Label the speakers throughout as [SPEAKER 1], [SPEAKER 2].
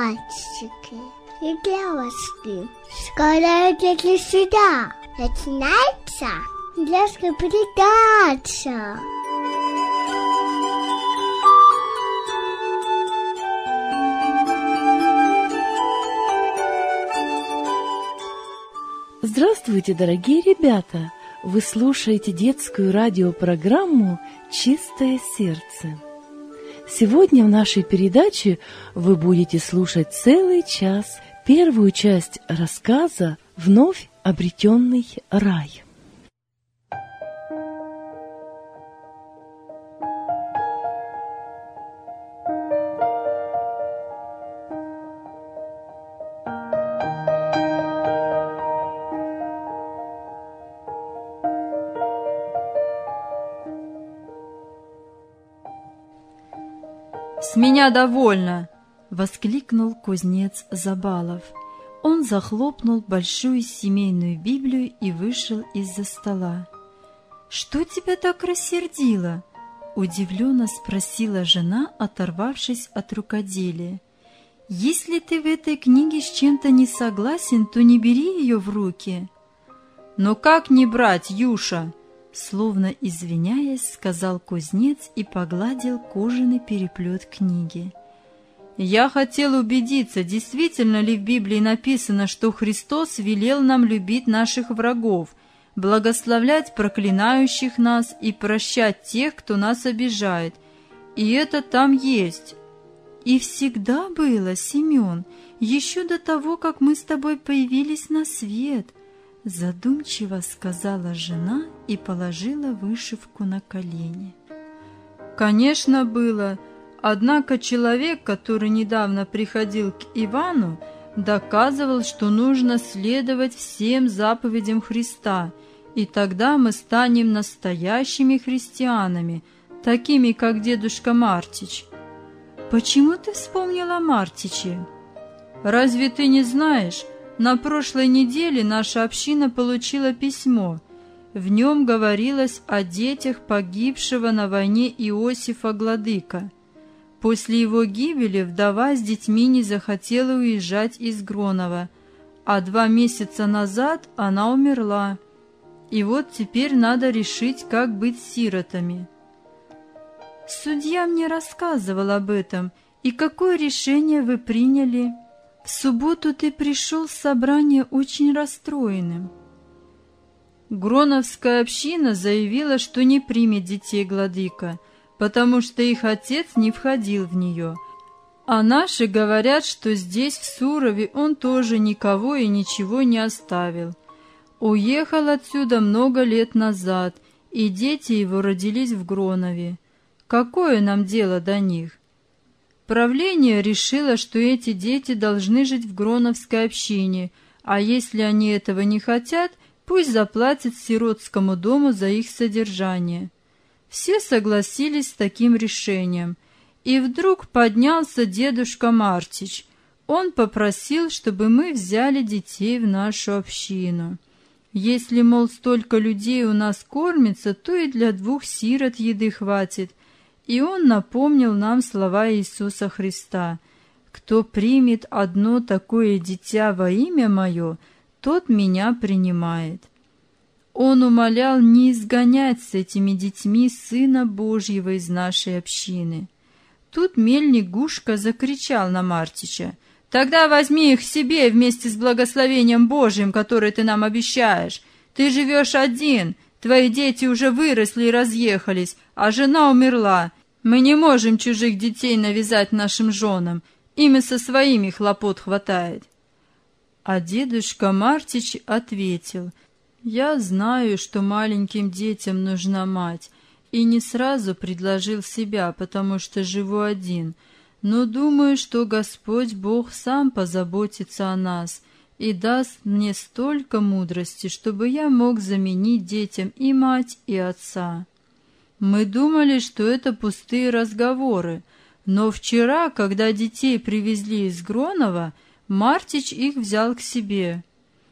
[SPEAKER 1] мальчики и девочки, скоро идите сюда. Начинается детская передача.
[SPEAKER 2] Здравствуйте, дорогие ребята! Вы слушаете детскую радиопрограмму «Чистое сердце». Сегодня в нашей передаче вы будете слушать целый час первую часть рассказа «Вновь обретенный рай».
[SPEAKER 3] «С меня довольно!» — воскликнул кузнец Забалов. Он захлопнул большую семейную Библию и вышел из-за стола. «Что тебя так рассердило?» — удивленно спросила жена, оторвавшись от рукоделия. «Если ты в этой книге с чем-то не согласен, то не бери ее в руки». «Но как не брать, Юша?» Словно извиняясь, сказал кузнец и погладил кожаный переплет книги. «Я хотел убедиться, действительно ли в Библии написано, что Христос велел нам любить наших врагов, благословлять проклинающих нас и прощать тех, кто нас обижает. И это там есть». «И всегда было, Семен, еще до того, как мы с тобой появились на свет», задумчиво сказала жена и положила вышивку на колени. «Конечно, было. Однако человек, который недавно приходил к Ивану, доказывал, что нужно следовать всем заповедям Христа, и тогда мы станем настоящими христианами, такими, как дедушка Мартич». «Почему ты вспомнила о Мартиче?» «Разве ты не знаешь? На прошлой неделе наша община получила письмо. В нем говорилось о детях погибшего на войне Иосифа Гладыка. После его гибели вдова с детьми не захотела уезжать из Гронова, а 2 месяца назад она умерла. И вот теперь надо решить, как быть с сиротами». «Судья мне рассказывал об этом. И какое решение вы приняли?» «В субботу ты пришел с собрания очень расстроенным». Гроновская община заявила, что не примет детей Гладыка, потому что их отец не входил в нее. А наши говорят, что здесь, в Сурове, он тоже никого и ничего не оставил. Уехал отсюда много лет назад, и дети его родились в Гронове. Какое нам дело до них? Правление решило, что эти дети должны жить в Гроновской общине, а если они этого не хотят, пусть заплатят сиротскому дому за их содержание. Все согласились с таким решением. И вдруг поднялся дедушка Мартич. Он попросил, чтобы мы взяли детей в нашу общину. Если, мол, столько людей у нас кормится, то и для 2 сирот еды хватит. И он напомнил нам слова Иисуса Христа: «Кто примет одно такое дитя во имя Мое, тот Меня принимает». Он умолял не изгонять с этими детьми Сына Божьего из нашей общины. Тут мельник Гушка закричал на Мартича: «Тогда возьми их к себе вместе с благословением Божьим, которое ты нам обещаешь. Ты живешь один, твои дети уже выросли и разъехались, а жена умерла. Мы не можем чужих детей навязать нашим женам, им и со своими хлопот хватает». А дедушка Мартич ответил: «Я знаю, что маленьким детям нужна мать, и не сразу предложил себя, потому что живу один, но думаю, что Господь Бог сам позаботится о нас и даст мне столько мудрости, чтобы я мог заменить детям и мать, и отца». Мы думали, что это пустые разговоры, но вчера, когда детей привезли из Гронова, Мартич их взял к себе.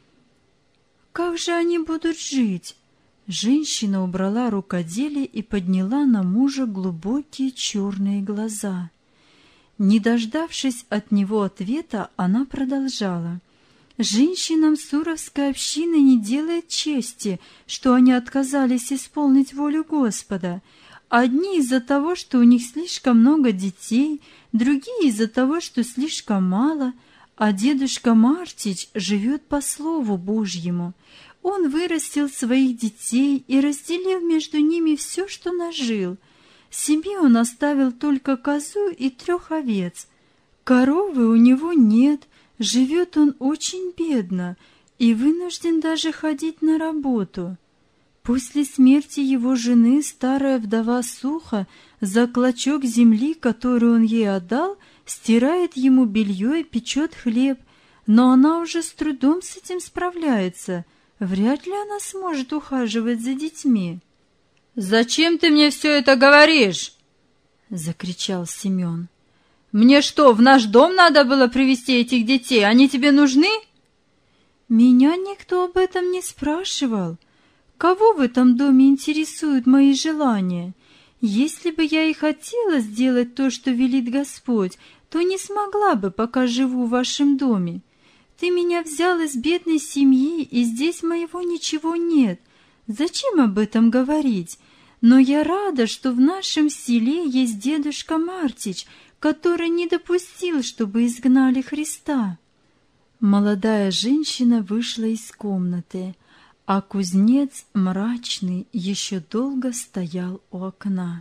[SPEAKER 3] «Как же они будут жить?» Женщина убрала рукоделие и подняла на мужа глубокие черные глаза. Не дождавшись от него ответа, она продолжала. «Женщинам Суровской общины не делает чести, что они отказались исполнить волю Господа. Одни из-за того, что у них слишком много детей, другие из-за того, что слишком мало, а дедушка Мартич живет по Слову Божьему. Он вырастил своих детей и разделил между ними все, что нажил. Себе он оставил только козу и 3 овец. Коровы у него нет, живет он очень бедно и вынужден даже ходить на работу. После смерти его жены старая вдова Суха за клочок земли, который он ей отдал, стирает ему белье и печет хлеб, но она уже с трудом с этим справляется. Вряд ли она сможет ухаживать за детьми».
[SPEAKER 4] «Зачем ты мне все это говоришь?» — закричал Семен. «Мне что, в наш дом надо было привезти этих детей? Они тебе нужны?»
[SPEAKER 3] «Меня никто об этом не спрашивал. Кого в этом доме интересуют мои желания? Если бы я и хотела сделать то, что велит Господь, то не смогла бы, пока живу в вашем доме. Ты меня взял из бедной семьи, и здесь моего ничего нет. Зачем об этом говорить? Но я рада, что в нашем селе есть дедушка Мартич, который не допустил, чтобы изгнали Христа». Молодая женщина вышла из комнаты, а кузнец, мрачный, еще долго стоял у окна.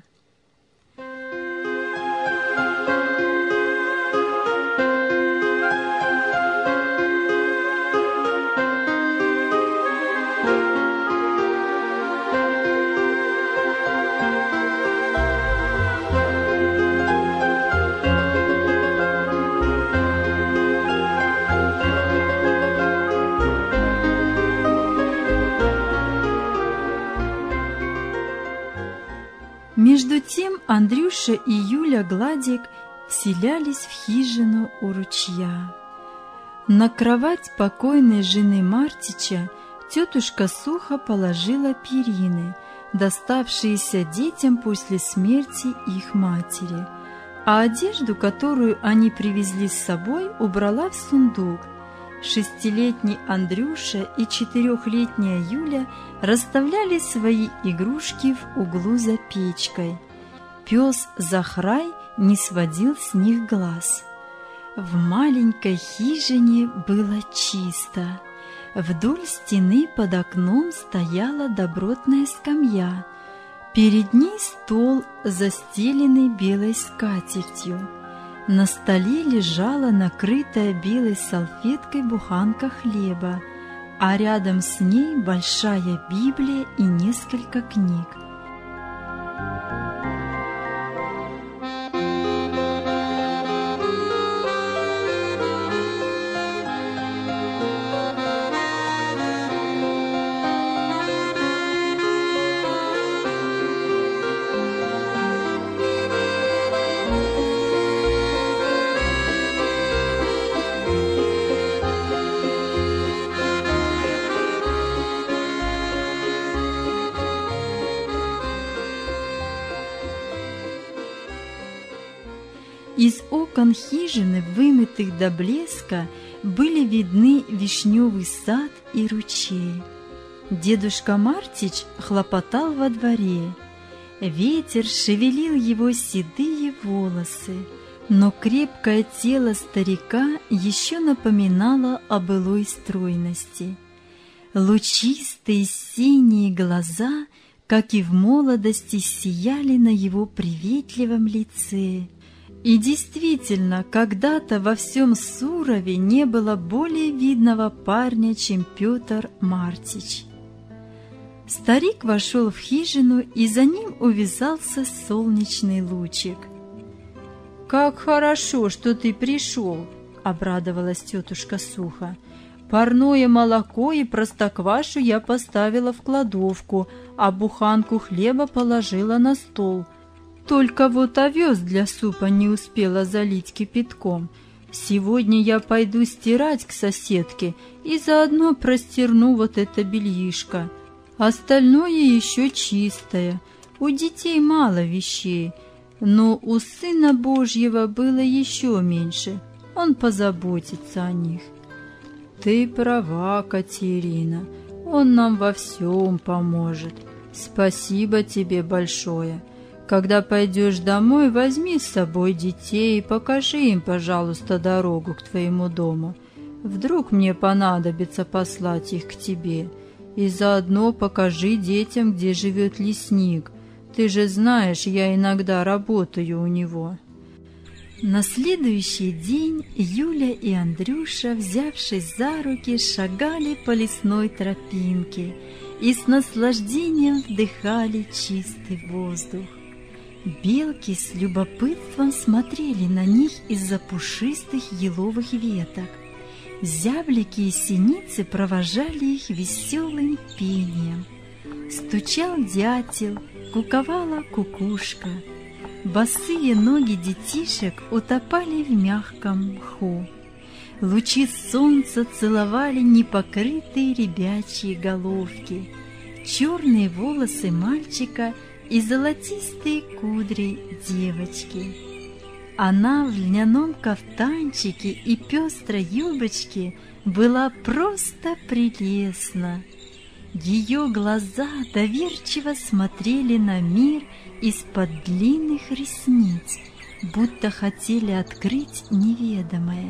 [SPEAKER 3] Между тем Андрюша и Юля Гладик вселялись в хижину у ручья. На кровать покойной жены Мартича тетушка Суха положила перины, доставшиеся детям после смерти их матери, а одежду, которую они привезли с собой, убрала в сундук. 6-летний Андрюша и 4-летняя Юля расставляли свои игрушки в углу за печкой. Пес Захрай не сводил с них глаз. В маленькой хижине было чисто. Вдоль стены под окном стояла добротная скамья. Перед ней стол, застеленный белой скатертью. На столе лежала накрытая белой салфеткой буханка хлеба, а рядом с ней большая Библия и несколько книг. Из окон хижины, вымытых до блеска, были видны вишневый сад и ручей. Дедушка Мартич хлопотал во дворе. Ветер шевелил его седые волосы, но крепкое тело старика еще напоминало о былой стройности. Лучистые синие глаза, как и в молодости, сияли на его приветливом лице. И действительно, когда-то во всем Сурове не было более видного парня, чем Петр Мартич. Старик вошел в хижину, и за ним увязался солнечный лучик.
[SPEAKER 4] «Как хорошо, что ты пришел!» — обрадовалась тетушка Суха. «Парное молоко и простоквашу я поставила в кладовку, а буханку хлеба положила на стол. Только вот овес для супа не успела залить кипятком. Сегодня я пойду стирать к соседке и заодно простерну вот это бельишко. Остальное еще чистое. У детей мало вещей.
[SPEAKER 3] Но у Сына Божьего было еще меньше. Он позаботится о них. Ты права, Катерина. Он нам во всем поможет. Спасибо тебе большое. Когда пойдешь домой, возьми с собой детей и покажи им, пожалуйста, дорогу к твоему дому. Вдруг мне понадобится послать их к тебе. И заодно покажи детям, где живет лесник. Ты же знаешь, я иногда работаю у него».
[SPEAKER 4] На следующий день Юля и Андрюша, взявшись за руки, шагали по лесной тропинке и с наслаждением вдыхали чистый воздух. Белки с любопытством смотрели на них из-за пушистых еловых веток. Зяблики и синицы провожали их веселым пением. Стучал дятел, куковала кукушка. Босые ноги детишек утопали в мягком мху. Лучи солнца целовали непокрытые ребячьи головки, черные волосы мальчика и золотистые кудри девочки. Она в льняном кафтанчике и пестрой юбочке была просто прелестна. Ее глаза доверчиво смотрели на мир из-под длинных ресниц, будто хотели открыть неведомое.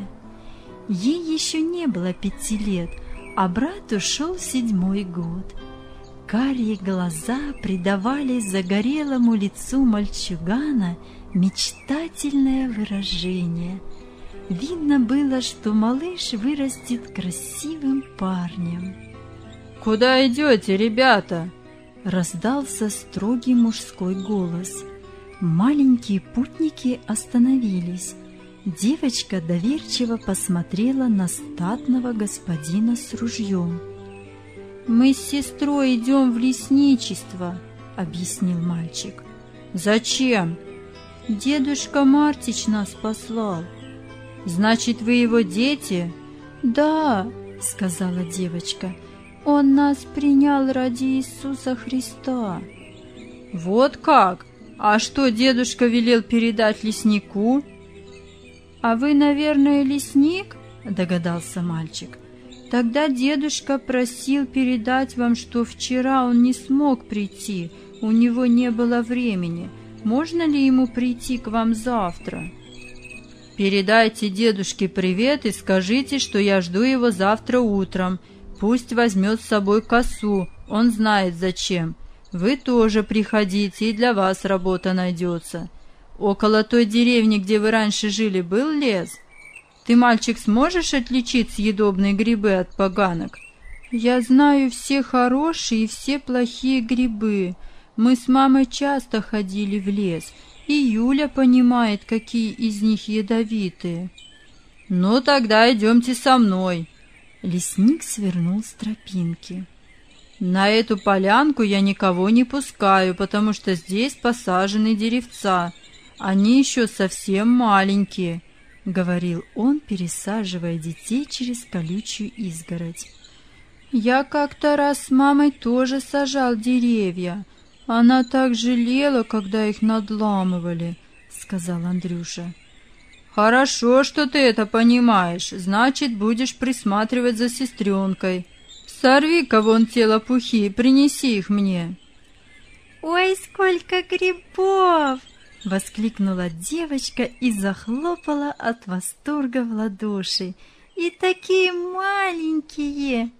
[SPEAKER 4] Ей еще не было 5 лет, а брату шел 7-й год. Карие глаза придавали загорелому лицу мальчугана мечтательное выражение. Видно было, что малыш вырастет красивым парнем.
[SPEAKER 3] «Куда идете, ребята?»
[SPEAKER 4] — раздался строгий мужской голос. Маленькие путники остановились. Девочка доверчиво посмотрела на статного господина с ружьем.
[SPEAKER 3] «Мы с сестрой идем в лесничество», — объяснил мальчик. «Зачем?» «Дедушка Мартич нас послал». «Значит, вы его дети?»
[SPEAKER 4] «Да», — сказала девочка, — «он нас принял ради Иисуса Христа».
[SPEAKER 3] «Вот как? А что дедушка велел передать леснику?»
[SPEAKER 4] «А вы, наверное, лесник?» — догадался мальчик. «Тогда дедушка просил передать вам, что вчера он не смог прийти, у него не было времени. Можно ли ему прийти к вам завтра?»
[SPEAKER 3] «Передайте дедушке привет и скажите, что я жду его завтра утром. Пусть возьмет с собой косу, он знает зачем. Вы тоже приходите, и для вас работа найдется. Около той деревни, где вы раньше жили, был лес? Ты, мальчик, сможешь отличить съедобные грибы от поганок?»
[SPEAKER 4] «Я знаю все хорошие и все плохие грибы. Мы с мамой часто ходили в лес, и Юля понимает, какие из них ядовитые».
[SPEAKER 3] «Ну, тогда идемте со мной».
[SPEAKER 4] Лесник свернул с тропинки.
[SPEAKER 3] «На эту полянку я никого не пускаю, потому что здесь посажены деревца. Они еще совсем маленькие», — говорил он, пересаживая детей через колючую изгородь.
[SPEAKER 4] «Я как-то раз с мамой тоже сажал деревья. Она так жалела, когда их надламывали», — сказал Андрюша.
[SPEAKER 3] «Хорошо, что ты это понимаешь. Значит, будешь присматривать за сестренкой. Сорви-ка вон те лопухи и принеси их мне».
[SPEAKER 4] «Ой, сколько грибов!» — воскликнула девочка и захлопала от восторга в ладоши. «И такие маленькие!»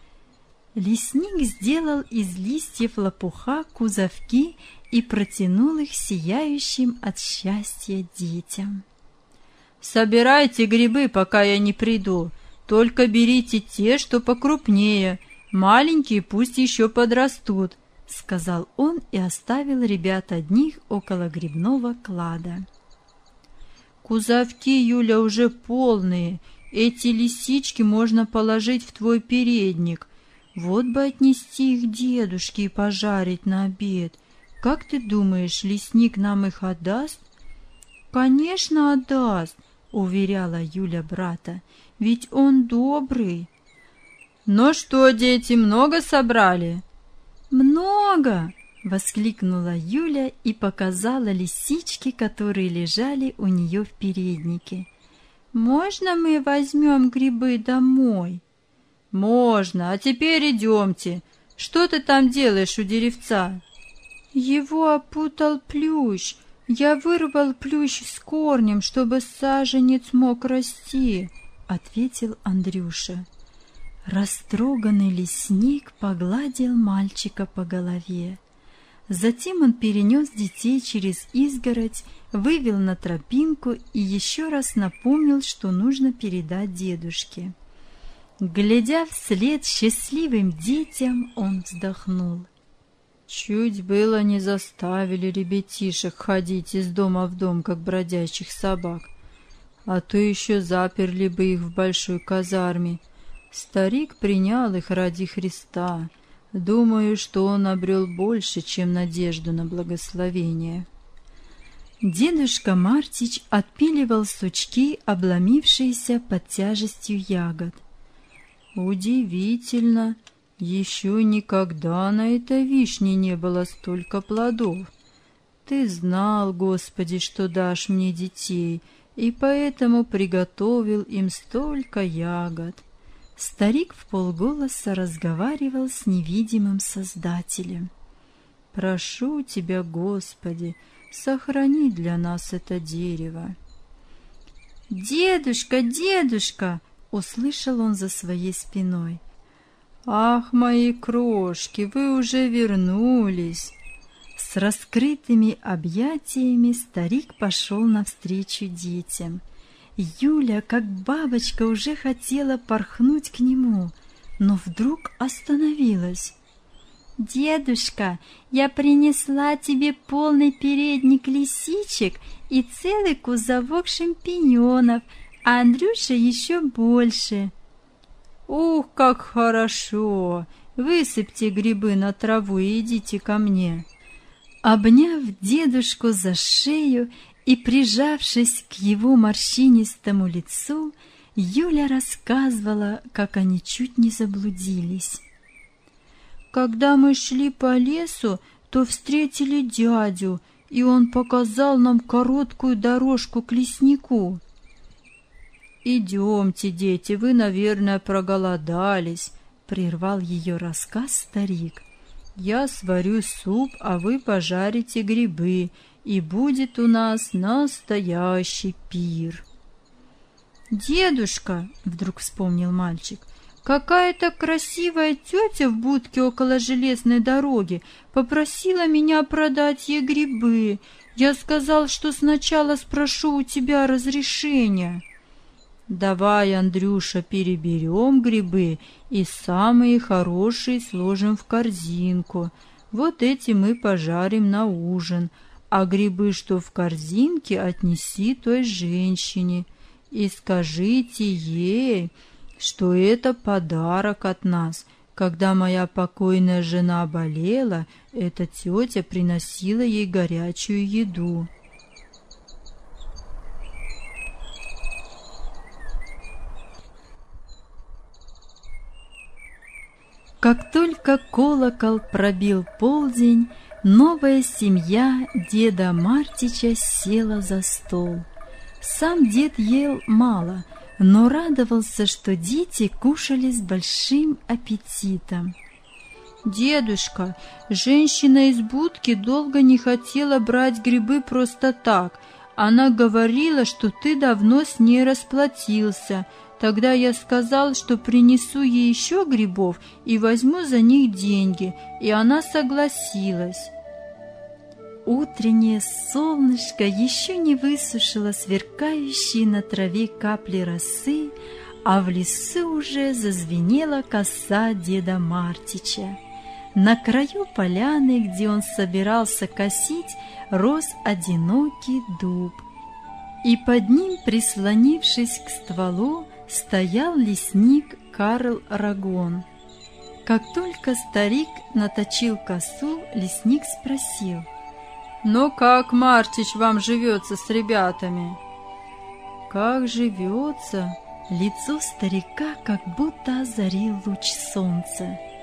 [SPEAKER 4] Лесник сделал из листьев лопуха кузовки и протянул их сияющим от счастья детям.
[SPEAKER 3] «Собирайте грибы, пока я не приду. Только берите те, что покрупнее. Маленькие пусть еще подрастут», — сказал он и оставил ребят одних около грибного клада. «Кузовки, Юля, уже полные. Эти лисички можно положить в твой передник. Вот бы отнести их дедушке и пожарить на обед. Как ты думаешь, лесник нам их отдаст?»
[SPEAKER 4] «Конечно, отдаст», — уверяла Юля брата, — «ведь он добрый».
[SPEAKER 3] «Ну что, дети, много собрали?»
[SPEAKER 4] «Много!» — воскликнула Юля и показала лисички, которые лежали у нее в переднике. «Можно мы возьмем грибы домой?» «Можно, а теперь идемте. Что ты там делаешь у деревца?» «Его опутал плющ. Я вырвал плющ с корнем, чтобы саженец мог расти», — ответил Андрюша. Растроганный лесник погладил мальчика по голове. Затем он перенес детей через изгородь, вывел на тропинку и еще раз напомнил, что нужно передать дедушке. Глядя вслед счастливым детям, он вздохнул. Чуть было не заставили ребятишек ходить из дома в дом, как бродячих собак, а то еще заперли бы их в большой казарме. Старик принял их ради Христа. Думаю, что он обрел больше, чем надежду на благословение. Дедушка Мартич отпиливал сучки, обломившиеся под тяжестью ягод. Удивительно, еще никогда на этой вишне не было столько плодов. Ты знал, Господи, что дашь мне детей, и поэтому приготовил им столько ягод. Старик вполголоса разговаривал с невидимым Создателем. «Прошу тебя, Господи, сохрани для нас это дерево». «Дедушка, дедушка!» — услышал он за своей спиной. «Ах, мои крошки, вы уже вернулись!» С раскрытыми объятиями старик пошел навстречу детям. Юля, как бабочка, уже хотела порхнуть к нему, но вдруг остановилась. «Дедушка, я принесла тебе полный передник лисичек и целый кузовок шампиньонов, а Андрюша еще больше». «Ух, как хорошо! Высыпьте грибы на траву и идите ко мне». Обняв дедушку за шею и прижавшись к его морщинистому лицу, Юля рассказывала, как они чуть не заблудились. «Когда мы шли по лесу, то встретили дядю, и он показал нам короткую дорожку к леснику». «Идемте, дети, вы, наверное, проголодались», — прервал ее рассказ старик. «Я сварю суп, а вы пожарите грибы, и будет у нас настоящий пир». «Дедушка», — вдруг вспомнил мальчик, — «какая-то красивая тетя в будке около железной дороги попросила меня продать ей грибы. Я сказал, что сначала спрошу у тебя разрешения». «Давай, Андрюша, переберем грибы и самые хорошие сложим в корзинку. Вот эти мы пожарим на ужин, а грибы, что в корзинке, отнеси той женщине и скажите ей, что это подарок от нас. Когда моя покойная жена болела, эта тетя приносила ей горячую еду». Как только колокол пробил полдень, новая семья деда Мартича села за стол. Сам дед ел мало, но радовался, что дети кушали с большим аппетитом. «Дедушка, женщина из будки долго не хотела брать грибы просто так. Она говорила, что ты давно с ней расплатился. Тогда я сказал, что принесу ей еще грибов и возьму за них деньги, и она согласилась». Утреннее солнышко еще не высушило сверкающие на траве капли росы, а в лесу уже зазвенела коса деда Мартича. На краю поляны, где он собирался косить, рос одинокий дуб, и под ним, прислонившись к стволу, стоял лесник Карл Рагон. Как только старик наточил косу, лесник спросил: «Ну как, Мартич, вам живется с ребятами?» «Как живется?» Лицо старика как будто озарил луч солнца.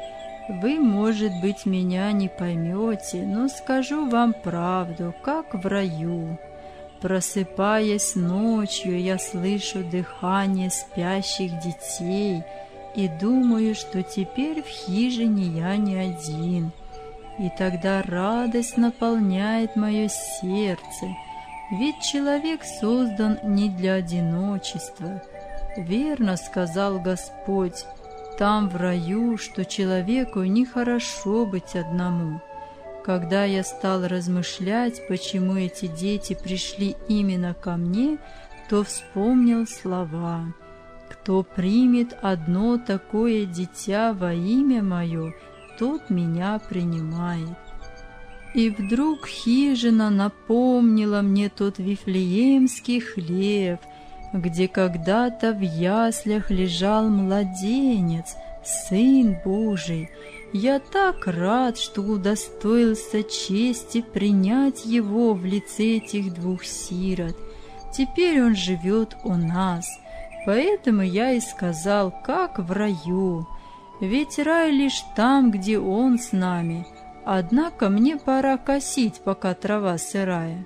[SPEAKER 3] Вы, может быть, меня не поймете, но скажу вам правду, как в раю. Просыпаясь ночью, я слышу дыхание спящих детей и думаю, что теперь в хижине я не один. И тогда радость наполняет мое сердце, ведь человек создан не для одиночества. Верно сказал Господь там в раю, что человеку нехорошо быть одному. Когда я стал размышлять, почему эти дети пришли именно ко мне, то вспомнил слова: «Кто примет одно такое дитя во имя мое, тот меня принимает». И вдруг хижина напомнила мне тот вифлеемский хлев, где когда-то в яслях лежал младенец, Сын Божий. Я так рад, что удостоился чести принять его в лице этих двух сирот. Теперь он живет у нас, поэтому я и сказал, как в раю. Ведь рай лишь там, где он с нами. Однако мне пора косить, пока трава сырая.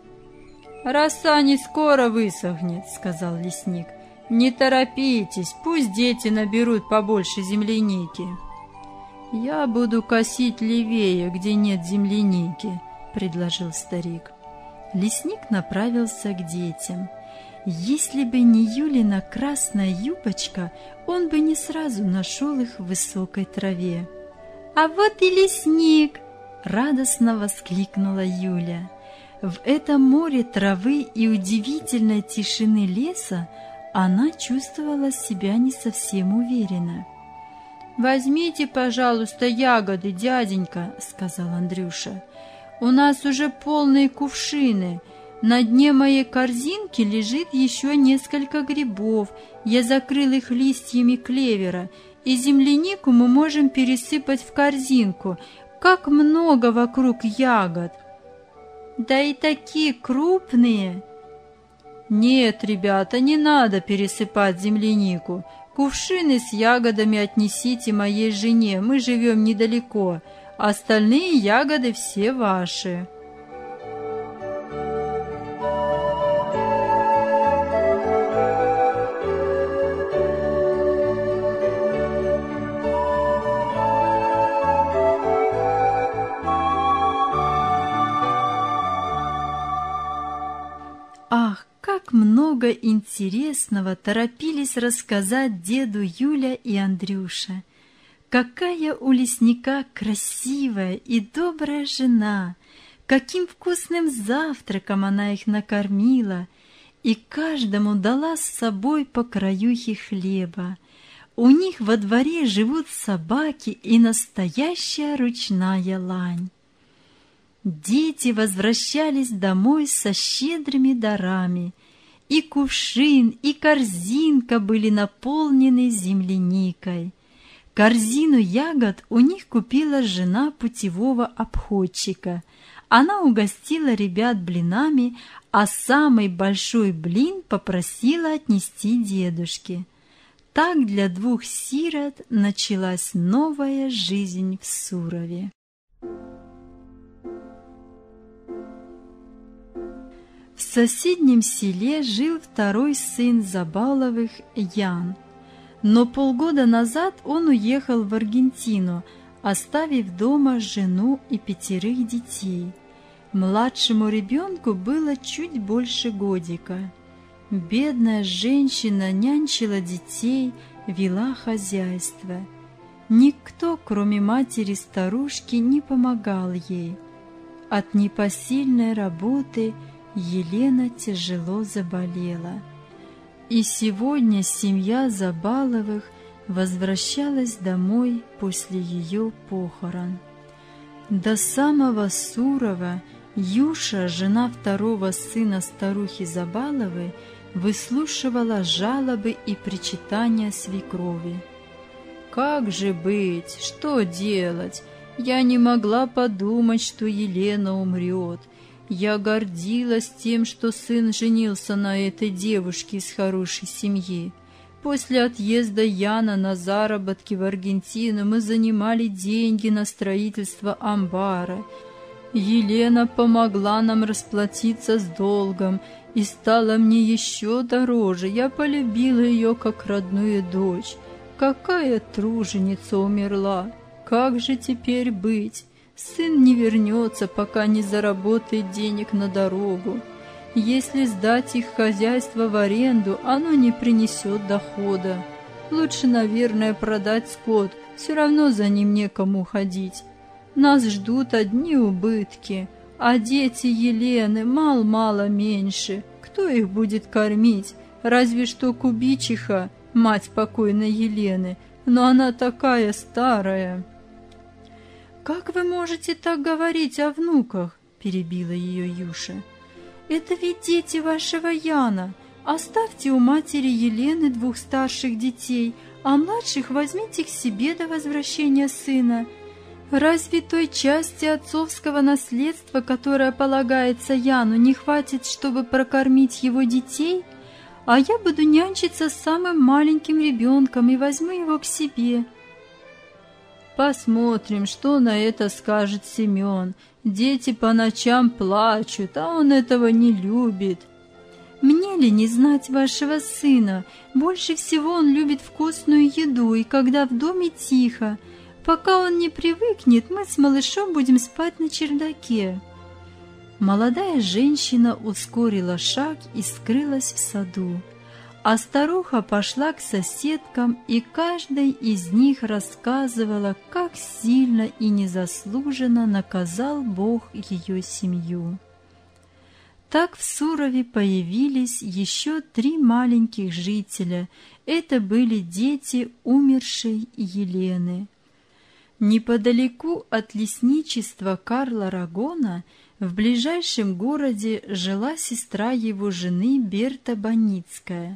[SPEAKER 3] «Роса не скоро высохнет», — сказал лесник. «Не торопитесь, пусть дети наберут побольше земляники». «Я буду косить левее, где нет земляники», — предложил старик. Лесник направился к детям. Если бы не Юлина красная юбочка, он бы не сразу нашел их в высокой траве. «А вот и лесник!» — радостно воскликнула Юля. В этом море травы и удивительной тишины леса она чувствовала себя не совсем уверенно. «Возьмите, пожалуйста, ягоды, дяденька», — сказал Андрюша. «У нас уже полные кувшины. На дне моей корзинки лежит еще несколько грибов. Я закрыл их листьями клевера, и землянику мы можем пересыпать в корзинку. Как много вокруг ягод! Да и такие крупные!» «Нет, ребята, не надо пересыпать землянику. Кувшины с ягодами отнесите моей жене, мы живем недалеко. Остальные ягоды все ваши». Ах, как много интересного торопились рассказать деду Юля и Андрюша. Какая у лесника красивая и добрая жена, каким вкусным завтраком она их накормила, и каждому дала с собой по краюхе хлеба. У них во дворе живут собаки и настоящая ручная лань. Дети возвращались домой со щедрыми дарами. И кувшин, и корзинка были наполнены земляникой. Корзину ягод у них купила жена путевого обходчика. Она угостила ребят блинами, а самый большой блин попросила отнести дедушке. Так для двух сирот началась новая жизнь в Сурове. В соседнем селе жил второй сын Забаловых, Ян. Но полгода назад он уехал в Аргентину, оставив дома жену и 5 детей. Младшему ребенку было чуть больше годика. Бедная женщина нянчила детей, вела хозяйство. Никто, кроме матери-старушки, не помогал ей. От непосильной работы Елена тяжело заболела. И сегодня семья Забаловых возвращалась домой после ее похорон. До самого Сурова Юша, жена второго сына старухи Забаловой, выслушивала жалобы и причитания свекрови. «Как же быть? Что делать? Я не могла подумать, что Елена умрет. Я гордилась тем, что сын женился на этой девушке из хорошей семьи. После отъезда Яна на заработки в Аргентину мы занимали деньги на строительство амбара. Елена помогла нам расплатиться с долгом и стала мне еще дороже. Я полюбила ее как родную дочь. Какая труженица умерла! Как же теперь быть? Сын не вернется, пока не заработает денег на дорогу. Если сдать их хозяйство в аренду, оно не принесет дохода. Лучше, наверное, продать скот, все равно за ним некому ходить. Нас ждут одни убытки, а дети Елены мало меньше. Кто их будет кормить? Разве что кубичиха, мать покойной Елены, но она такая старая. «Как вы можете так говорить о внуках?» – перебила ее Юша. «Это ведь дети вашего Яна. Оставьте у матери Елены 2 старших детей, а младших возьмите к себе до возвращения сына. Разве той части отцовского наследства, которая полагается Яну, не хватит, чтобы прокормить его детей? А я буду нянчиться с самым маленьким ребенком и возьму его к себе». «Посмотрим, что на это скажет Семен. Дети по ночам плачут, а он этого не любит». «Мне ли не знать вашего сына? Больше всего он любит вкусную еду, и когда в доме тихо. Пока он не привыкнет, мы с малышом будем спать на чердаке». Молодая женщина ускорила шаг и скрылась в саду, а старуха пошла к соседкам, и каждой из них рассказывала, как сильно и незаслуженно наказал Бог ее семью. Так в Сурове появились еще 3 маленьких жителя. Это были дети умершей Елены. Неподалеку от лесничества Карла Рагона в ближайшем городе жила сестра его жены Берта Баницкая.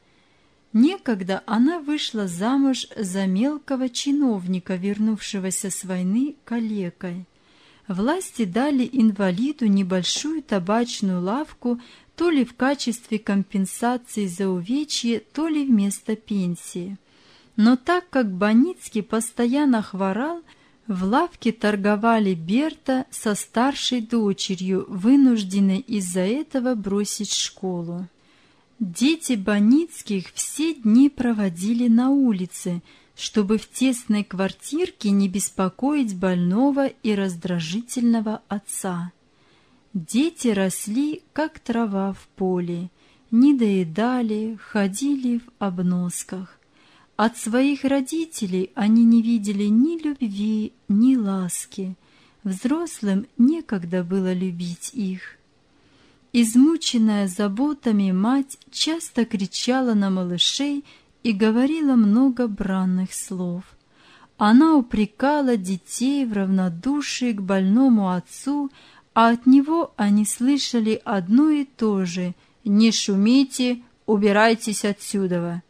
[SPEAKER 3] Некогда она вышла замуж за мелкого чиновника, вернувшегося с войны калекой. Власти дали инвалиду небольшую табачную лавку, то ли в качестве компенсации за увечье, то ли вместо пенсии. Но так как Баницкий постоянно хворал, в лавке торговали Берта со старшей дочерью, вынужденной из-за этого бросить школу. Дети Баницких все дни проводили на улице, чтобы в тесной квартирке не беспокоить больного и раздражительного отца. Дети росли, как трава в поле, не доедали, ходили в обносках. От своих родителей они не видели ни любви, ни ласки. Взрослым некогда было любить их. Измученная заботами мать часто кричала на малышей и говорила много бранных слов. Она упрекала детей в равнодушии к больному отцу, а от него они слышали одно и то же: «Не шумите, убирайтесь отсюда».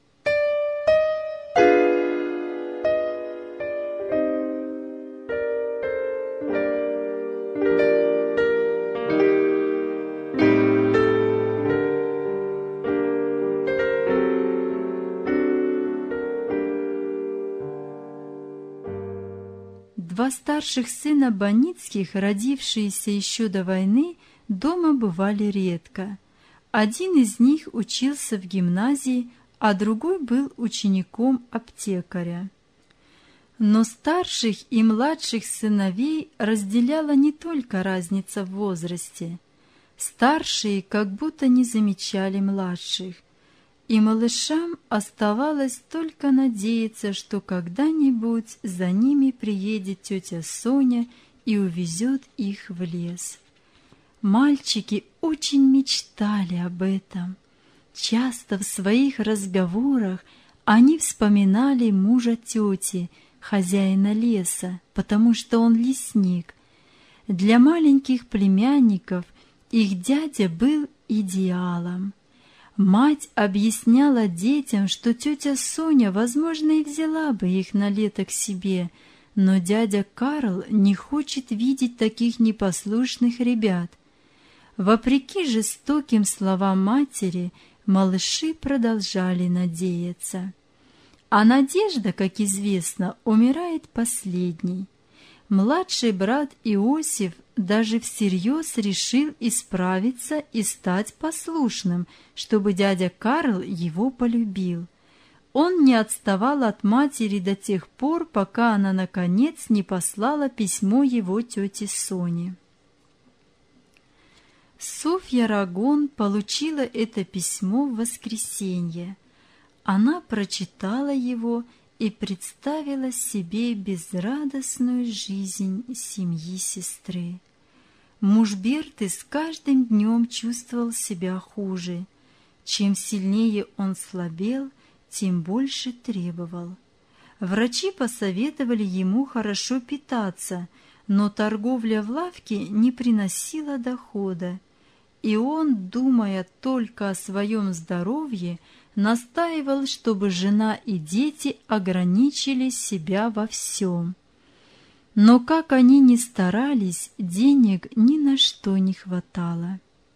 [SPEAKER 3] Два старших сына Баницких, родившиеся еще до войны, дома бывали редко. Один из них учился в гимназии, а другой был учеником аптекаря. Но старших и младших сыновей разделяла не только разница в возрасте. Старшие как будто не замечали младших, и малышам оставалось только надеяться, что когда-нибудь за ними приедет тетя Соня и увезет их в лес. Мальчики очень мечтали об этом. Часто в своих разговорах они вспоминали мужа тети, хозяина леса, потому что он лесник. Для маленьких племянников их дядя был идеалом. Мать объясняла детям, что тетя Соня, возможно, и взяла бы их на лето к себе, но дядя Карл не хочет видеть таких непослушных ребят. Вопреки жестоким словам матери,
[SPEAKER 4] малыши продолжали надеяться. А надежда, как известно, умирает последней. Младший брат Иосиф даже всерьез решил исправиться и стать послушным, чтобы дядя Карл его полюбил. Он не отставал от матери до тех пор, пока она, наконец, не послала письмо его тете Соне. Софья Рагон получила это письмо в воскресенье. Она прочитала его и представила себе безрадостную жизнь семьи сестры. Муж Берты с каждым днем чувствовал себя хуже. Чем сильнее он слабел, тем больше требовал. Врачи посоветовали ему хорошо питаться, но торговля в лавке не приносила дохода, и он, думая только о своем здоровье, настаивал, чтобы жена и дети ограничили себя во всем. Но как они ни старались, денег ни на что не хватало.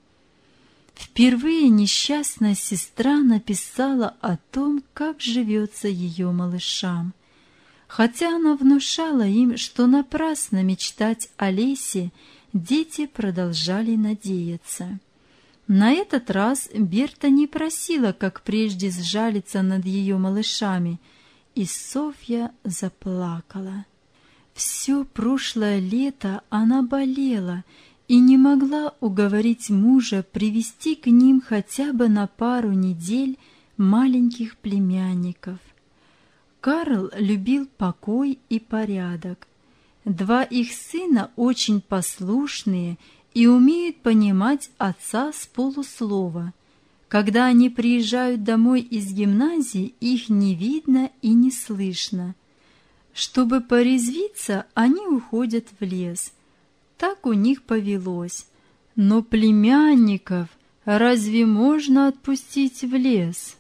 [SPEAKER 4] Впервые несчастная сестра написала о том, как живется ее малышам, хотя она внушала им, что напрасно мечтать о Лесе, дети продолжали надеяться. На этот раз Берта не просила, как прежде, сжалиться над ее малышами, и Софья заплакала. Все прошлое лето она болела и не могла уговорить мужа привести к ним хотя бы на пару недель маленьких племянников. Карл любил покой и порядок. Два их сына очень послушные и умеют понимать отца с полуслова. Когда они приезжают домой из гимназии, их не видно и не слышно. Чтобы порезвиться, они уходят в лес. Так у них повелось. Но племянников разве можно отпустить в лес?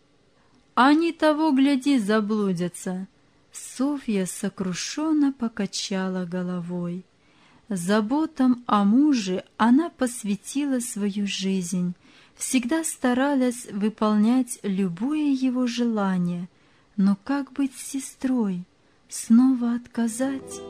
[SPEAKER 4] Они того, гляди, заблудятся. Софья сокрушенно покачала головой. Заботам о муже она посвятила свою жизнь, всегда старалась выполнять любое его желание. Но как быть с сестрой? Снова отказать?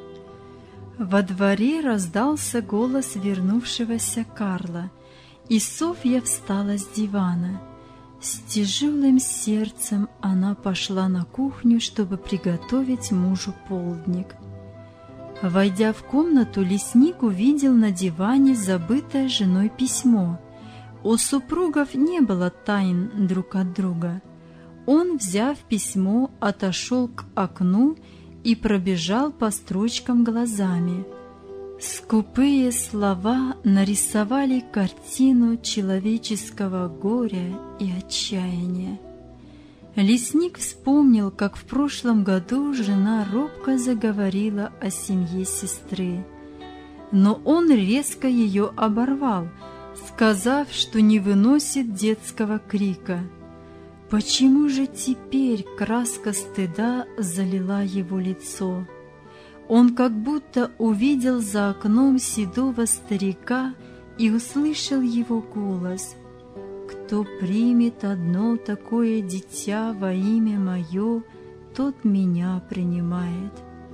[SPEAKER 4] Во дворе раздался голос вернувшегося Карла, и Софья встала с дивана. С тяжелым сердцем она пошла на кухню, чтобы приготовить мужу полдник. Войдя в комнату, лесник увидел на диване забытое женой письмо. У супругов не было тайн друг от друга. Он, взяв письмо, отошел к окну и пробежал по строчкам глазами. Скупые слова нарисовали картину человеческого горя и отчаяния. Лесник вспомнил, как в прошлом году жена робко заговорила о семье сестры. Но он резко ее оборвал, сказав, что не выносит детского крика. Почему же теперь краска стыда залила его лицо? Он как будто увидел за окном седого старика и услышал его голос: «Кто примет одно такое дитя во имя мое, тот меня принимает».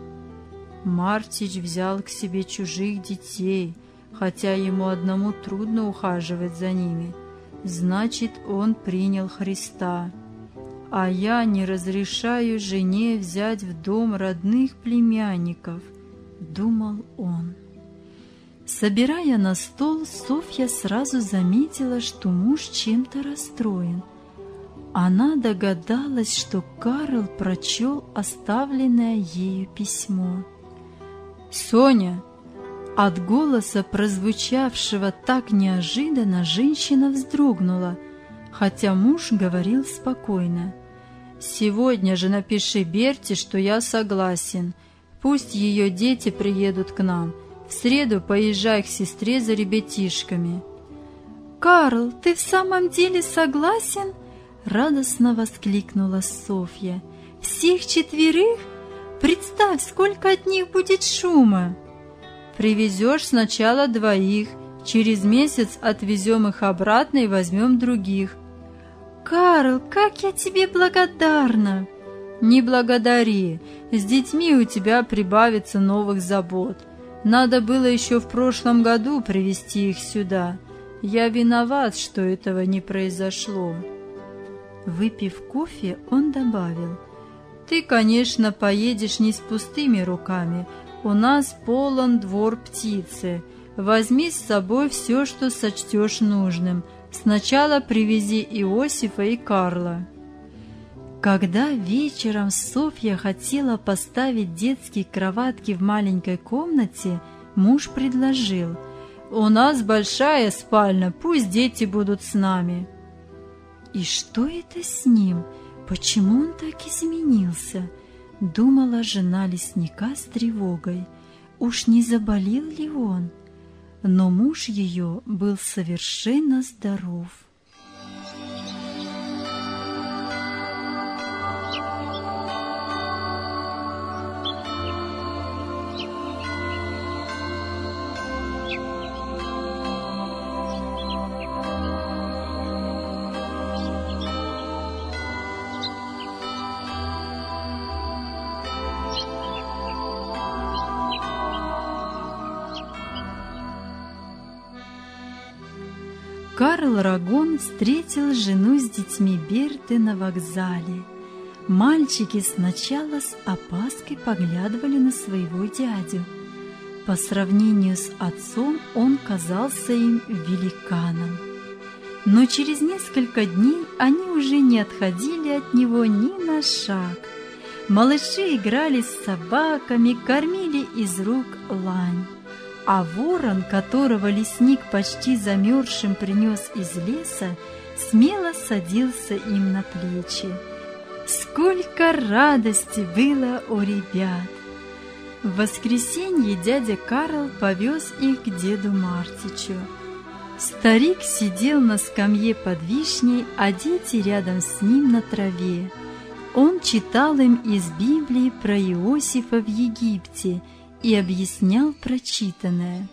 [SPEAKER 4] Мартич взял к себе чужих детей, хотя ему одному трудно ухаживать за ними. Значит, он принял Христа. А я не разрешаю жене взять в дом родных племянников, думал он. Собирая на стол, Софья сразу заметила, что муж чем-то расстроен. Она догадалась, что Карл прочел оставленное ею письмо. «Соня!» От голоса, прозвучавшего так неожиданно, женщина вздрогнула, хотя муж говорил спокойно. «Сегодня же напиши Берте, что я согласен. Пусть ее дети приедут к нам. В среду поезжай к сестре за ребятишками». «Карл, ты в самом деле согласен?» — радостно воскликнула Софья. «Всех четверых? Представь, сколько от них будет шума!» «Привезешь сначала двоих, через месяц отвезем их обратно и возьмем других. Карл, как я тебе благодарна!»
[SPEAKER 3] «Не благодари, с детьми у тебя прибавится новых забот. Надо было еще в прошлом году привезти их сюда. Я виноват, что этого не произошло».
[SPEAKER 4] Выпив кофе, он добавил:
[SPEAKER 3] «Ты, конечно, поедешь не с пустыми руками. У нас полон двор птицы. Возьми с собой все, что сочтешь нужным. Сначала привези Иосифа и Карла».
[SPEAKER 4] Когда вечером Софья хотела поставить детские кроватки в маленькой комнате, муж предложил:
[SPEAKER 3] «У нас большая спальня, пусть дети будут с нами».
[SPEAKER 4] «И что это с ним? Почему он так изменился?» — думала жена лесника с тревогой. «Уж не заболел ли он?» Но муж ее был совершенно здоров. Карл Рагон встретил жену с детьми Берты на вокзале. Мальчики сначала с опаской поглядывали на своего дядю. По сравнению с отцом он казался им великаном. Но через несколько дней они уже не отходили от него ни на шаг. Малыши играли с собаками, кормили из рук лань. А ворон, которого лесник почти замерзшим принес из леса, смело садился им на плечи. Сколько радости было у ребят! В воскресенье дядя Карл повез их к деду Мартичу. Старик сидел на скамье под вишней, а дети рядом с ним на траве. Он читал им из Библии про Иосифа в Египте и объяснял прочитанное.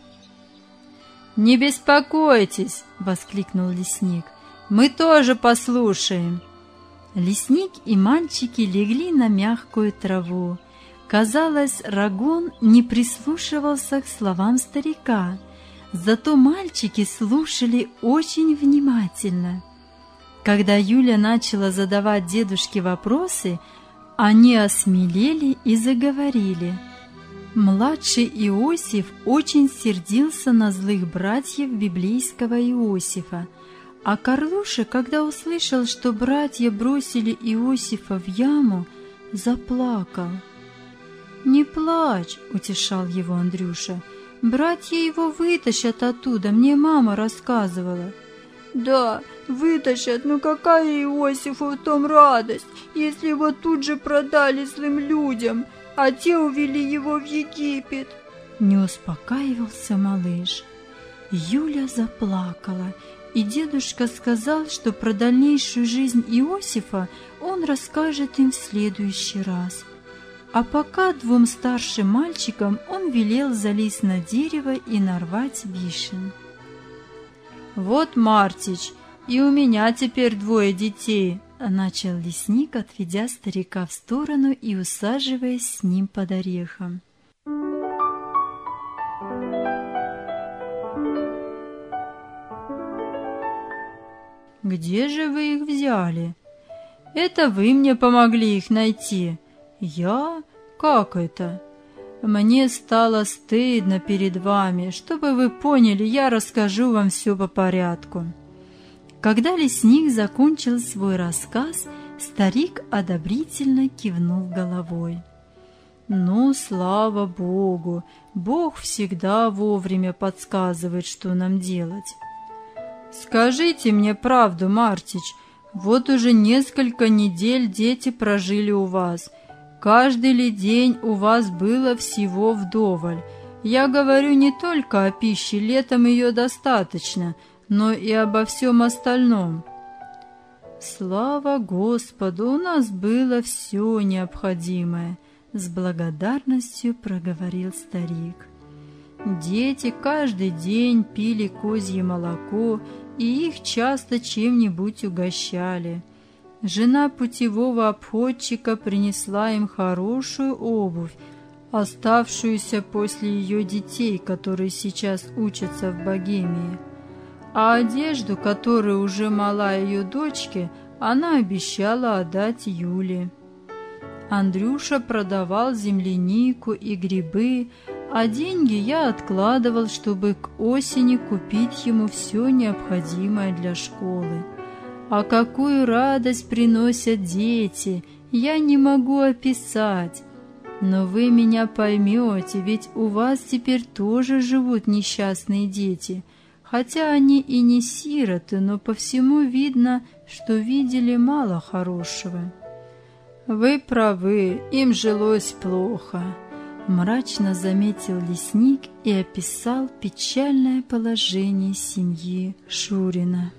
[SPEAKER 3] «Не беспокойтесь!» — воскликнул лесник. «Мы тоже послушаем!»
[SPEAKER 4] Лесник и мальчики легли на мягкую траву. Казалось, Рагон не прислушивался к словам старика, зато мальчики слушали очень внимательно. Когда Юля начала задавать дедушке вопросы, они осмелели и заговорили. Младший Иосиф очень сердился на злых братьев библейского Иосифа, а Карлуша, когда услышал, что братья бросили Иосифа в яму, заплакал. «Не плачь», — утешал его Андрюша, — «братья его вытащат оттуда, мне мама рассказывала».
[SPEAKER 3] «Да, вытащат, но какая Иосифу в том радость, если его тут же продали злым людям, а те увели его в Египет?»
[SPEAKER 4] Не успокаивался малыш. Юля заплакала, и дедушка сказал, что про дальнейшую жизнь Иосифа он расскажет им в следующий раз. А пока двум старшим мальчикам он велел залезть на дерево и нарвать вишен.
[SPEAKER 3] «Вот, Мартич, и у меня теперь 2 детей», — начал лесник, отведя старика в сторону и усаживаясь с ним под орехом. «Где же вы их взяли?» «Это вы мне помогли их найти». «Я? Как это?» «Мне стало стыдно перед вами. Чтобы вы поняли, я расскажу вам все по порядку».
[SPEAKER 4] Когда лесник закончил свой рассказ, старик одобрительно кивнул головой.
[SPEAKER 3] «Ну, слава Богу! Бог всегда вовремя подсказывает, что нам делать. Скажите мне правду, Мартич, вот уже несколько недель дети прожили у вас. Каждый ли день у вас было всего вдоволь. Я говорю не только о пище, летом ее достаточно, но и обо всем остальном». «Слава Господу, у нас было все необходимое», — с благодарностью проговорил старик. «Дети каждый день пили козье молоко, и их часто чем-нибудь угощали. Жена путевого обходчика принесла им хорошую обувь, оставшуюся после ее детей, которые сейчас учатся в Богемии. А одежду, которая уже мала ее дочке, она обещала отдать Юле. Андрюша продавал землянику и грибы, а деньги я откладывал, чтобы к осени купить ему все необходимое для школы. А какую радость приносят дети, я не могу описать. Но вы меня поймете, ведь у вас теперь тоже живут несчастные дети, хотя они и не сироты, но по всему видно, что видели мало хорошего. Вы правы, им жилось плохо, мрачно заметил лесник и описал печальное положение семьи Шурина.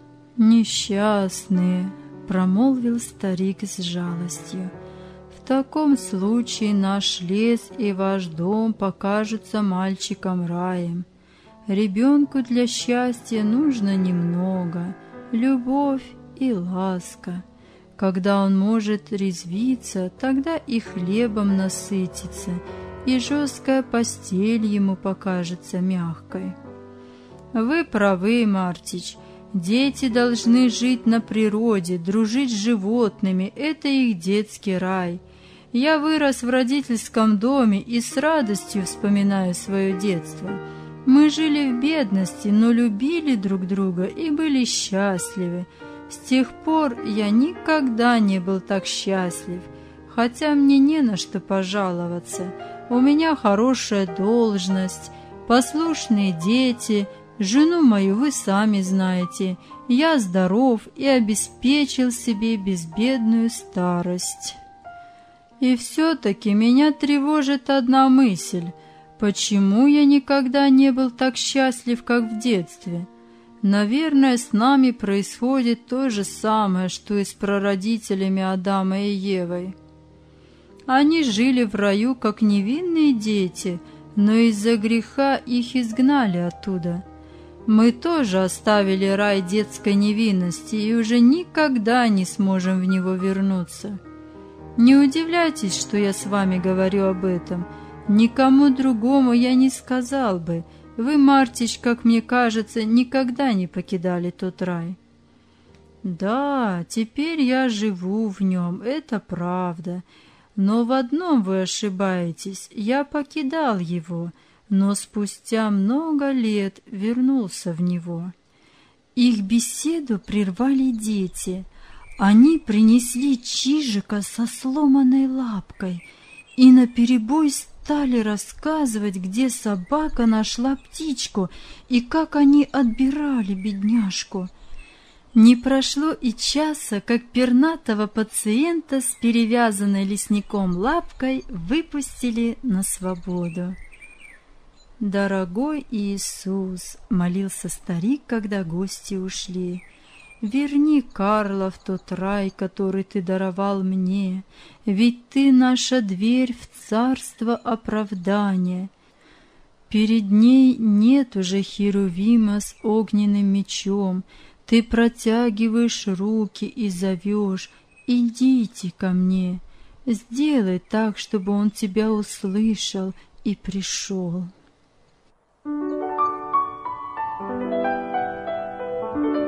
[SPEAKER 3] «Несчастные», — промолвил старик с жалостью, — «в таком случае наш лес и ваш дом покажутся мальчикам раем. Ребенку для счастья нужно немного, любовь и ласка. Когда он может резвиться, тогда и хлебом насытится, и жесткая постель ему покажется мягкой». Вы правы, Мартич. Дети должны жить на природе, дружить с животными, это их детский рай. Я вырос в родительском доме и с радостью вспоминаю свое детство. Мы жили в бедности, но любили друг друга и были счастливы. С тех пор я никогда не был так счастлив, хотя мне не на что пожаловаться. У меня хорошая должность, послушные дети. Жену мою вы сами знаете, я здоров и обеспечил себе безбедную старость. И все-таки меня тревожит одна мысль. Почему я никогда не был так счастлив, как в детстве? Наверное, с нами происходит то же самое, что и с прародителями Адама и Евой. Они жили в раю, как невинные дети, но из-за греха их изгнали оттуда. Мы тоже оставили рай детской невинности и уже никогда не сможем в него вернуться. Не удивляйтесь, что я с вами говорю об этом. Никому другому я не сказал бы. Вы, Мартич, как мне кажется, никогда не покидали тот рай. Да, теперь я живу в нем, это правда. Но в одном вы ошибаетесь, я покидал его, но спустя много лет вернулся в него. Их беседу прервали дети. Они принесли Чижика со сломанной лапкой и наперебой стали рассказывать, где собака нашла птичку и как они отбирали бедняжку. Не прошло и часа, как пернатого пациента с перевязанной лесником лапкой выпустили на свободу. «Дорогой Иисус», — молился старик, когда гости ушли, — «верни Карла в тот рай, который ты даровал мне, ведь ты наша дверь в царство оправдания. Перед ней нет уже Херувима с огненным мечом, ты протягиваешь руки и зовешь: идите ко мне, сделай так, чтобы он тебя услышал и пришел».